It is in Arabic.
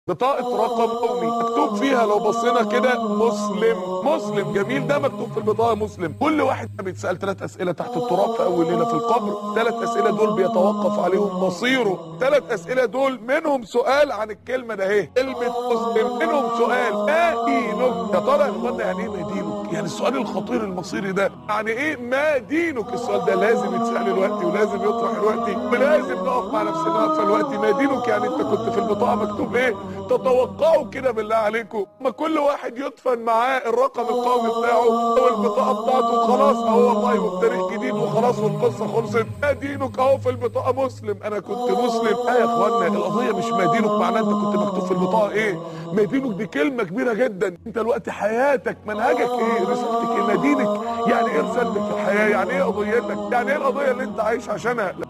بطاقة رقم قومي مكتوب فيها لو بصينا كده مسلم جميل، ده مكتوب في البطاقة مسلم. كل واحد بيتسأل 3 أسئلة تحت التراب في أول ليلة في القبر. 3 أسئلة دول بيتوقف عليهم مصيره. 3 أسئلة دول منهم سؤال عن الكلمة ده اهي، كلمة مسلم. منهم سؤال ما دينك؟ يا ترى يا اخوانا يعني ايه ما دينك؟ يعني السؤال الخطير المصيري ده يعني ايه ما دينك؟ السؤال ده لازم يتسأل دلوقتي ولازم يطرح دلوقتي ولازم نقف مع نفسنا وقفه دلوقتي. ما دينك يعني انت كنت في البطاقة مكتوب ايه؟ تتوقعوا كده بالله عليكم ما كل واحد يدفن معاه الرقم القومي بتاعه او البطاقه بتاعته خلاص اهو والله وبتاريخ جديد وخلاص والقصه خلصت. ما دينك اهو في البطاقه مسلم، انا كنت مسلم. يا اخوانا القضيه مش ما دينك معناه انت كنت مكتوب في البطاقه ايه. ما دينك دي كلمه كبيره جدا. انت دلوقتي حياتك منهجك ايه، رسالتك ايه. ما دينك يعني ايه رسالتك في الحياه، يعني ايه قضيتك، يعني ايه القضيه اللي انت عايش عشانها.